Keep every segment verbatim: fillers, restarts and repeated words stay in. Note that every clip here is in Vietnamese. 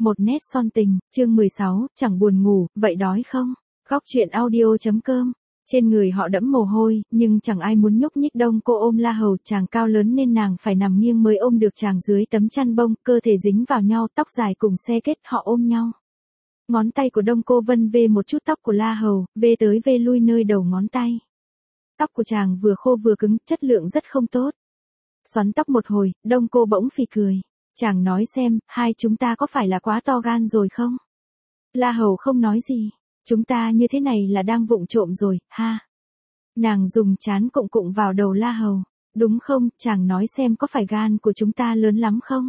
Một nét son tình, chương mười sáu, chẳng buồn ngủ, vậy đói không? Góc truyện audio.com. Trên người họ đẫm mồ hôi, nhưng chẳng ai muốn nhúc nhích. Đông cô ôm La Hầu, chàng cao lớn nên nàng phải nằm nghiêng mới ôm được chàng dưới tấm chăn bông, cơ thể dính vào nhau, tóc dài cùng xe kết, họ ôm nhau. Ngón tay của Đông cô vân vê một chút tóc của La Hầu, vê tới vê lui nơi đầu ngón tay. Tóc của chàng vừa khô vừa cứng, chất lượng rất không tốt. Xoắn tóc một hồi, Đông cô bỗng phì cười. Chàng nói xem, hai chúng ta có phải là quá to gan rồi không? La Hầu không nói gì. Chúng ta như thế này là đang vụng trộm rồi, ha. Nàng dùng trán cụng cụng vào đầu La Hầu. Đúng không, chàng nói xem có phải gan của chúng ta lớn lắm không?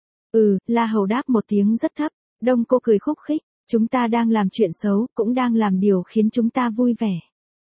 Ừ, La Hầu đáp một tiếng rất thấp. Đông cô cười khúc khích. Chúng ta đang làm chuyện xấu, cũng đang làm điều khiến chúng ta vui vẻ.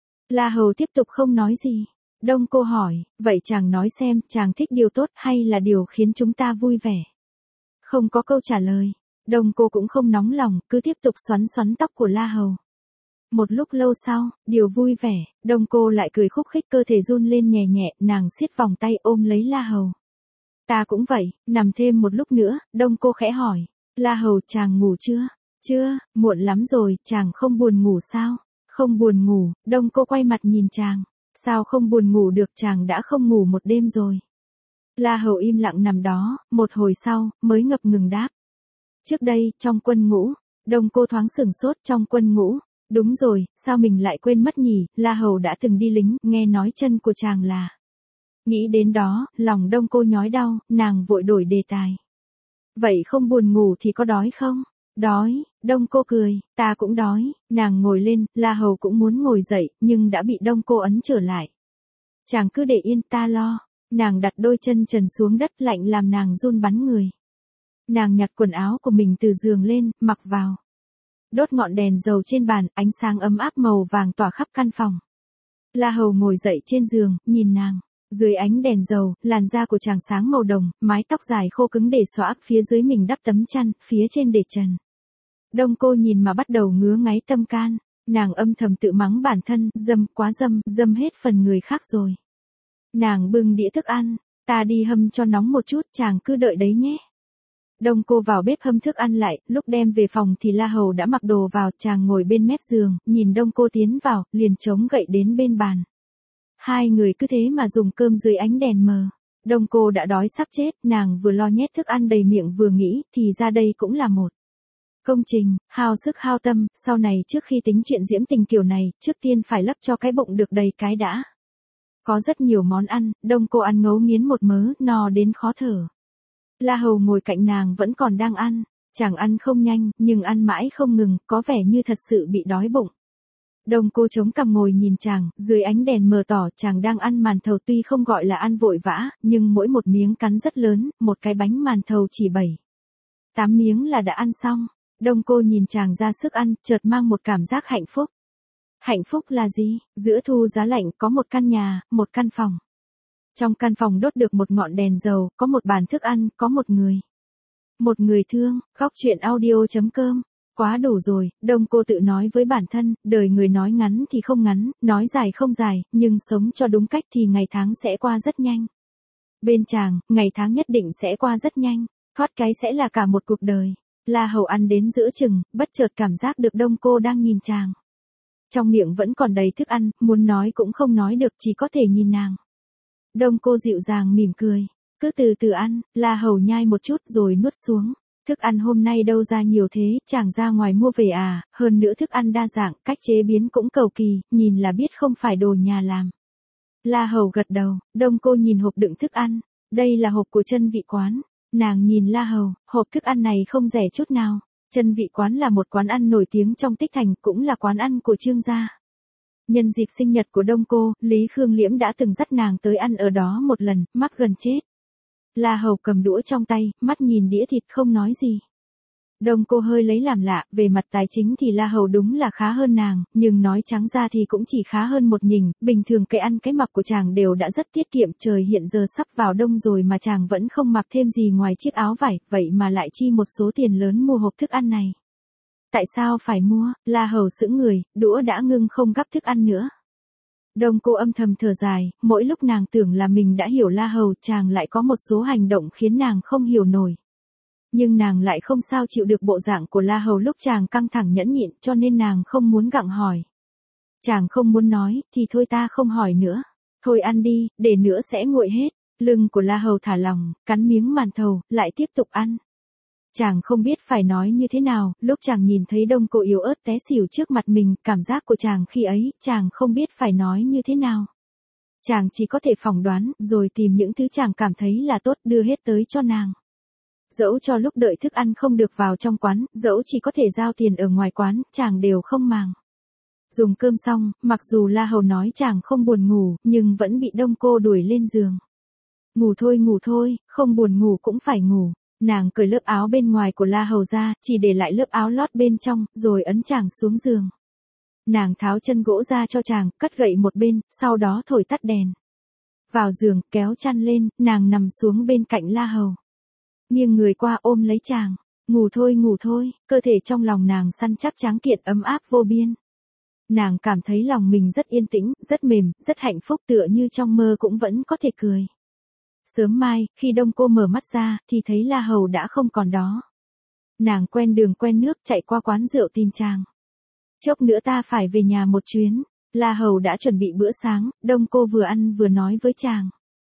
La Hầu tiếp tục không nói gì. Đông cô hỏi, vậy chàng nói xem, chàng thích điều tốt hay là điều khiến chúng ta vui vẻ? Không có câu trả lời. Đông cô cũng không nóng lòng, cứ tiếp tục xoắn xoắn tóc của La Hầu. Một lúc lâu sau, điều vui vẻ, Đông cô lại cười khúc khích, cơ thể run lên nhẹ nhẹ, nàng siết vòng tay ôm lấy La Hầu. Ta cũng vậy, nằm thêm một lúc nữa, Đông cô khẽ hỏi, La Hầu chàng ngủ chưa? Chưa, muộn lắm rồi, chàng không buồn ngủ sao? Không buồn ngủ, Đông cô quay mặt nhìn chàng. Sao không buồn ngủ được, chàng đã không ngủ một đêm rồi. La Hầu im lặng nằm đó, một hồi sau, mới ngập ngừng đáp. Trước đây, trong quân ngũ, Đông cô thoáng sửng sốt. Trong quân ngũ, đúng rồi, sao mình lại quên mất nhỉ, La Hầu đã từng đi lính, nghe nói chân của chàng là. Nghĩ đến đó, lòng Đông cô nhói đau, nàng vội đổi đề tài. Vậy không buồn ngủ thì có đói không? Đói, Đông cô cười, ta cũng đói. Nàng ngồi lên, La Hầu cũng muốn ngồi dậy, nhưng đã bị Đông cô ấn trở lại. Chàng cứ để yên, ta lo. Nàng đặt đôi chân trần xuống đất, lạnh làm nàng run bắn người. Nàng nhặt quần áo của mình từ giường lên, mặc vào. Đốt ngọn đèn dầu trên bàn, ánh sáng ấm áp màu vàng tỏa khắp căn phòng. La Hầu ngồi dậy trên giường, nhìn nàng. Dưới ánh đèn dầu, làn da của chàng sáng màu đồng, mái tóc dài khô cứng để xõa, phía dưới mình đắp tấm chăn, phía trên để trần. Đông cô nhìn mà bắt đầu ngứa ngáy tâm can. Nàng âm thầm tự mắng bản thân, dâm, quá dâm, dâm hết phần người khác rồi. Nàng bưng đĩa thức ăn, ta đi hâm cho nóng một chút, chàng cứ đợi đấy nhé. Đông cô vào bếp hâm thức ăn lại, lúc đem về phòng thì La Hầu đã mặc đồ vào, chàng ngồi bên mép giường, nhìn Đông cô tiến vào, liền chống gậy đến bên bàn. Hai người cứ thế mà dùng cơm dưới ánh đèn mờ. Đông cô đã đói sắp chết, nàng vừa lo nhét thức ăn đầy miệng vừa nghĩ, thì ra đây cũng là một công trình, hao sức hao tâm, sau này trước khi tính chuyện diễm tình kiểu này, trước tiên phải lấp cho cái bụng được đầy cái đã. Có rất nhiều món ăn, Đông cô ăn ngấu nghiến một mớ, no đến khó thở. La Hầu ngồi cạnh nàng vẫn còn đang ăn, chàng ăn không nhanh, nhưng ăn mãi không ngừng, có vẻ như thật sự bị đói bụng. Đông cô chống cằm ngồi nhìn chàng, dưới ánh đèn mờ tỏ chàng đang ăn màn thầu, tuy không gọi là ăn vội vã, nhưng mỗi một miếng cắn rất lớn, một cái bánh màn thầu chỉ bảy, tám miếng là đã ăn xong. Đông cô nhìn chàng ra sức ăn, chợt mang một cảm giác hạnh phúc. Hạnh phúc là gì? Giữa thu giá lạnh có một căn nhà, một căn phòng. Trong căn phòng đốt được một ngọn đèn dầu, có một bàn thức ăn, có một người. Một người thương, góc truyện audio.com. Quá đủ rồi, Đông cô tự nói với bản thân, đời người nói ngắn thì không ngắn, nói dài không dài, nhưng sống cho đúng cách thì ngày tháng sẽ qua rất nhanh. Bên chàng, ngày tháng nhất định sẽ qua rất nhanh, thoát cái sẽ là cả một cuộc đời. La Hầu ăn đến giữa chừng, bất chợt cảm giác được Đông cô đang nhìn chàng. Trong miệng vẫn còn đầy thức ăn, muốn nói cũng không nói được, chỉ có thể nhìn nàng. Đông cô dịu dàng mỉm cười, cứ từ từ ăn. La Hầu nhai một chút rồi nuốt xuống. Thức ăn hôm nay đâu ra nhiều thế, chàng ra ngoài mua về à, hơn nữa thức ăn đa dạng, cách chế biến cũng cầu kỳ, nhìn là biết không phải đồ nhà làm. La Hầu gật đầu, Đông cô nhìn hộp đựng thức ăn, đây là hộp của Chân Vị Quán. Nàng nhìn La Hầu, hộp thức ăn này không rẻ chút nào. Chân Vị Quán là một quán ăn nổi tiếng trong Tích Thành, cũng là quán ăn của Trương gia. Nhân dịp sinh nhật của Đông cô, Lý Khương Liễm đã từng dắt nàng tới ăn ở đó một lần, mắc gần chết. La Hầu cầm đũa trong tay, mắt nhìn đĩa thịt không nói gì. Đông cô hơi lấy làm lạ, về mặt tài chính thì La Hầu đúng là khá hơn nàng, nhưng nói trắng ra thì cũng chỉ khá hơn một nhỉnh, bình thường cái ăn cái mặc của chàng đều đã rất tiết kiệm, trời hiện giờ sắp vào đông rồi mà chàng vẫn không mặc thêm gì ngoài chiếc áo vải, vậy mà lại chi một số tiền lớn mua hộp thức ăn này. Tại sao phải mua? La Hầu sững người, đũa đã ngưng không gắp thức ăn nữa. Đông cô âm thầm thở dài, mỗi lúc nàng tưởng là mình đã hiểu La Hầu, chàng lại có một số hành động khiến nàng không hiểu nổi. Nhưng nàng lại không sao chịu được bộ dạng của La Hầu lúc chàng căng thẳng nhẫn nhịn, cho nên nàng không muốn gặng hỏi. Chàng không muốn nói, thì thôi ta không hỏi nữa. Thôi ăn đi, để nữa sẽ nguội hết. Lưng của La Hầu thả lỏng, cắn miếng màn thầu, lại tiếp tục ăn. Chàng không biết phải nói như thế nào, lúc chàng nhìn thấy Đông Cô yếu ớt té xỉu trước mặt mình, cảm giác của chàng khi ấy, chàng không biết phải nói như thế nào. Chàng chỉ có thể phỏng đoán, rồi tìm những thứ chàng cảm thấy là tốt đưa hết tới cho nàng. Dẫu cho lúc đợi thức ăn không được vào trong quán, dẫu chỉ có thể giao tiền ở ngoài quán, chàng đều không màng. Dùng cơm xong, mặc dù La Hầu nói chàng không buồn ngủ, nhưng vẫn bị Đông Cô đuổi lên giường. Ngủ thôi ngủ thôi, không buồn ngủ cũng phải ngủ. Nàng cởi lớp áo bên ngoài của La Hầu ra, chỉ để lại lớp áo lót bên trong, rồi ấn chàng xuống giường. Nàng tháo chân gỗ ra cho chàng, cất gậy một bên, sau đó thổi tắt đèn. Vào giường, kéo chăn lên, nàng nằm xuống bên cạnh La Hầu. Nghiêng người qua ôm lấy chàng. Ngủ thôi ngủ thôi, cơ thể trong lòng nàng săn chắc tráng kiện ấm áp vô biên. Nàng cảm thấy lòng mình rất yên tĩnh, rất mềm, rất hạnh phúc tựa như trong mơ cũng vẫn có thể cười. Sớm mai, khi Đông Cô mở mắt ra, thì thấy La Hầu đã không còn đó. Nàng quen đường quen nước chạy qua quán rượu tìm chàng. Chốc nữa ta phải về nhà một chuyến. La Hầu đã chuẩn bị bữa sáng, Đông Cô vừa ăn vừa nói với chàng.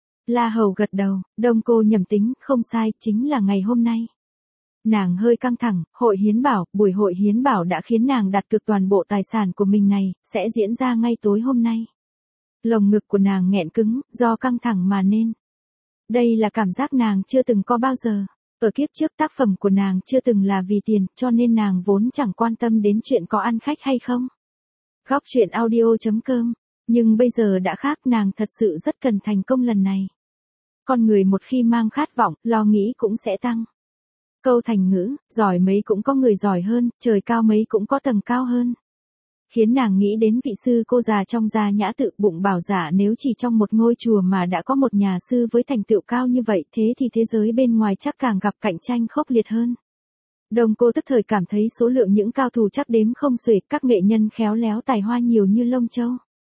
La Hầu gật đầu, Đông Cô nhầm tính, không sai, chính là ngày hôm nay. Nàng hơi căng thẳng, hội hiến bảo, buổi hội hiến bảo đã khiến nàng đặt cược toàn bộ tài sản của mình này, sẽ diễn ra ngay tối hôm nay. Lồng ngực của nàng nghẹn cứng, do căng thẳng mà nên. Đây là cảm giác nàng chưa từng có bao giờ. Ở kiếp trước tác phẩm của nàng chưa từng là vì tiền, cho nên nàng vốn chẳng quan tâm đến chuyện có ăn khách hay không. Góc truyện audio chấm com. Nhưng bây giờ đã khác, nàng thật sự rất cần thành công lần này. Con người một khi mang khát vọng, lo nghĩ cũng sẽ tăng. Câu thành ngữ, giỏi mấy cũng có người giỏi hơn, trời cao mấy cũng có tầng cao hơn. Khiến nàng nghĩ đến vị sư cô già trong Gia Nhã Tự, bụng bảo dạ nếu chỉ trong một ngôi chùa mà đã có một nhà sư với thành tựu cao như vậy, thế thì thế giới bên ngoài chắc càng gặp cạnh tranh khốc liệt hơn. Đông Cô tức thời cảm thấy số lượng những cao thủ chắc đếm không xuể, các nghệ nhân khéo léo tài hoa nhiều như lông châu.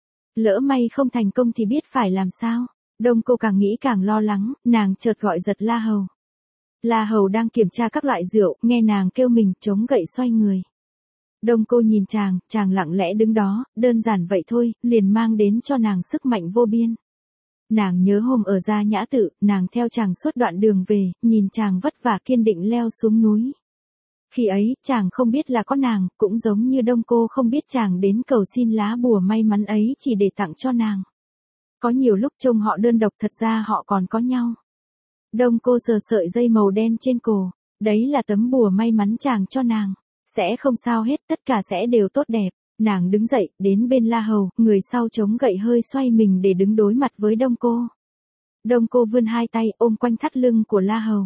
Lỡ may không thành công thì biết phải làm sao. Đông Cô càng nghĩ càng lo lắng, nàng chợt gọi giật La Hầu. La Hầu đang kiểm tra các loại rượu, nghe nàng kêu mình, chống gậy xoay người. Đông Cô nhìn chàng, chàng lặng lẽ đứng đó, đơn giản vậy thôi, liền mang đến cho nàng sức mạnh vô biên. Nàng nhớ hôm ở Gia Nhã Tự, nàng theo chàng suốt đoạn đường về, nhìn chàng vất vả kiên định leo xuống núi. Khi ấy, chàng không biết là có nàng, cũng giống như Đông Cô không biết chàng đến cầu xin lá bùa may mắn ấy chỉ để tặng cho nàng. Có nhiều lúc trông họ đơn độc, thật ra họ còn có nhau. Đông Cô sờ sợi dây màu đen trên cổ, đấy là tấm bùa may mắn chàng cho nàng. Sẽ không sao hết, tất cả sẽ đều tốt đẹp. Nàng đứng dậy, đến bên La Hầu, người sau chống gậy hơi xoay mình để đứng đối mặt với Đông Cô. Đông Cô vươn hai tay ôm quanh thắt lưng của La Hầu.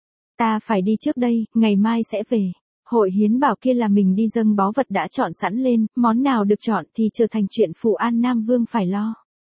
Ta phải đi trước đây, ngày mai sẽ về. Hội hiến bảo kia là mình đi dâng báu vật đã chọn sẵn lên, món nào được chọn thì trở thành chuyện phụ An Nam Vương phải lo.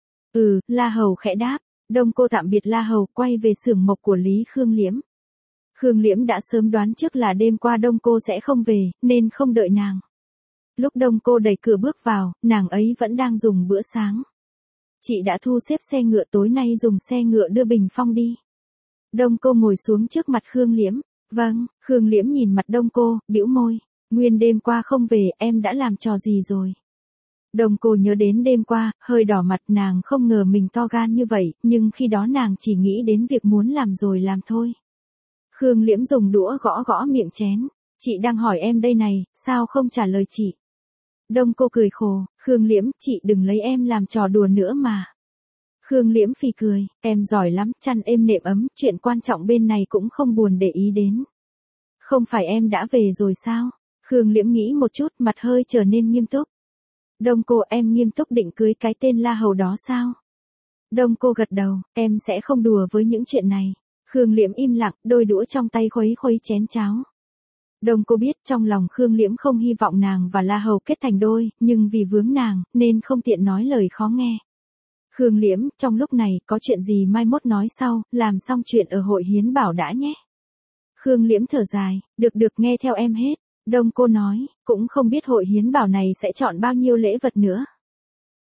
Ừ, La Hầu khẽ đáp. Đông Cô tạm biệt La Hầu, quay về xưởng mộc của Lý Khương Liễm. Khương Liễm đã sớm đoán trước là đêm qua Đông Cô sẽ không về, nên không đợi nàng. Lúc Đông Cô đẩy cửa bước vào, nàng ấy vẫn đang dùng bữa sáng. Chị đã thu xếp xe ngựa, tối nay dùng xe ngựa đưa Bình Phong đi. Đông Cô ngồi xuống trước mặt Khương Liễm. Vâng, Khương Liễm nhìn mặt Đông Cô, bĩu môi. Nguyên đêm qua không về, em đã làm trò gì rồi? Đông Cô nhớ đến đêm qua, hơi đỏ mặt, nàng không ngờ mình to gan như vậy, nhưng khi đó nàng chỉ nghĩ đến việc muốn làm rồi làm thôi. Khương Liễm dùng đũa gõ gõ miệng chén. Chị đang hỏi em đây này, sao không trả lời chị? Đông Cô cười khổ, Khương Liễm, chị đừng lấy em làm trò đùa nữa mà. Khương Liễm phì cười, em giỏi lắm, chăn êm nệm ấm, chuyện quan trọng bên này cũng không buồn để ý đến. Không phải em đã về rồi sao? Khương Liễm nghĩ một chút, mặt hơi trở nên nghiêm túc. Đông Cô, em nghiêm túc định cưới cái tên La Hầu đó sao? Đông Cô gật đầu, em sẽ không đùa với những chuyện này. Khương Liễm im lặng, đôi đũa trong tay khuấy khuấy chén cháo. Đông Cô biết trong lòng Khương Liễm không hy vọng nàng và La Hầu kết thành đôi, nhưng vì vướng nàng, nên không tiện nói lời khó nghe. Khương Liễm, trong lúc này, có chuyện gì mai mốt nói sau, làm xong chuyện ở hội hiến bảo đã nhé. Khương Liễm thở dài, được được nghe theo em hết. Đông Cô nói, cũng không biết hội hiến bảo này sẽ chọn bao nhiêu lễ vật nữa.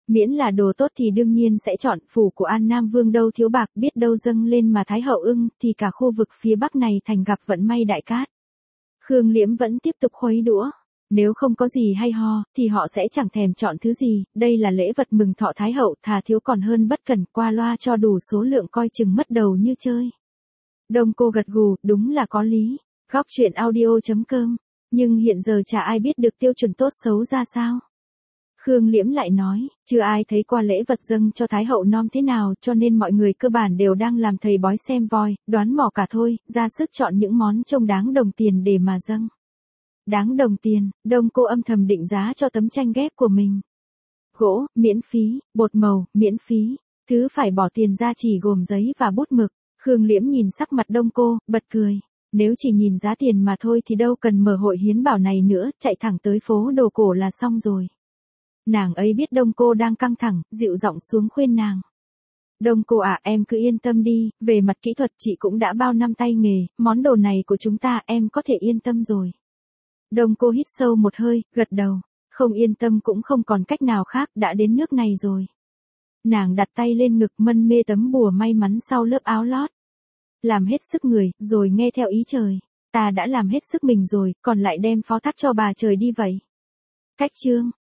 Miễn là đồ tốt thì đương nhiên sẽ chọn, phủ của An Nam Vương đâu thiếu bạc, biết đâu dâng lên mà Thái hậu ưng, thì cả khu vực phía Bắc này thành gặp vận may đại cát. Khương Liễm vẫn tiếp tục khuấy đũa. Nếu không có gì hay ho, thì họ sẽ chẳng thèm chọn thứ gì, đây là lễ vật mừng thọ Thái hậu, thà thiếu còn hơn bất cần, qua loa cho đủ số lượng coi chừng mất đầu như chơi. Đông Cô gật gù, đúng là có lý. Góc truyện audio chấm com. Nhưng hiện giờ chả ai biết được tiêu chuẩn tốt xấu ra sao. Khương Liễm lại nói, chưa ai thấy qua lễ vật dâng cho Thái hậu non thế nào, cho nên mọi người cơ bản đều đang làm thầy bói xem voi, đoán mò cả thôi, ra sức chọn những món trông đáng đồng tiền để mà dâng. Đáng đồng tiền, Đông Cô âm thầm định giá cho tấm tranh ghép của mình. Gỗ, miễn phí, bột màu, miễn phí, thứ phải bỏ tiền ra chỉ gồm giấy và bút mực. Khương Liễm nhìn sắc mặt Đông Cô, bật cười. Nếu chỉ nhìn giá tiền mà thôi thì đâu cần mở hội hiến bảo này nữa, chạy thẳng tới phố đồ cổ là xong rồi. Nàng ấy biết Đông Cô đang căng thẳng, dịu giọng xuống khuyên nàng. Đông Cô à, em cứ yên tâm đi, về mặt kỹ thuật chị cũng đã bao năm tay nghề, món đồ này của chúng ta em có thể yên tâm rồi. Đông Cô hít sâu một hơi, gật đầu, không yên tâm cũng không còn cách nào khác, đã đến nước này rồi. Nàng đặt tay lên ngực mân mê tấm bùa may mắn sau lớp áo lót. Làm hết sức người, rồi nghe theo ý trời. Ta đã làm hết sức mình rồi, còn lại đem phó thác cho bà trời đi vậy. Cách chương.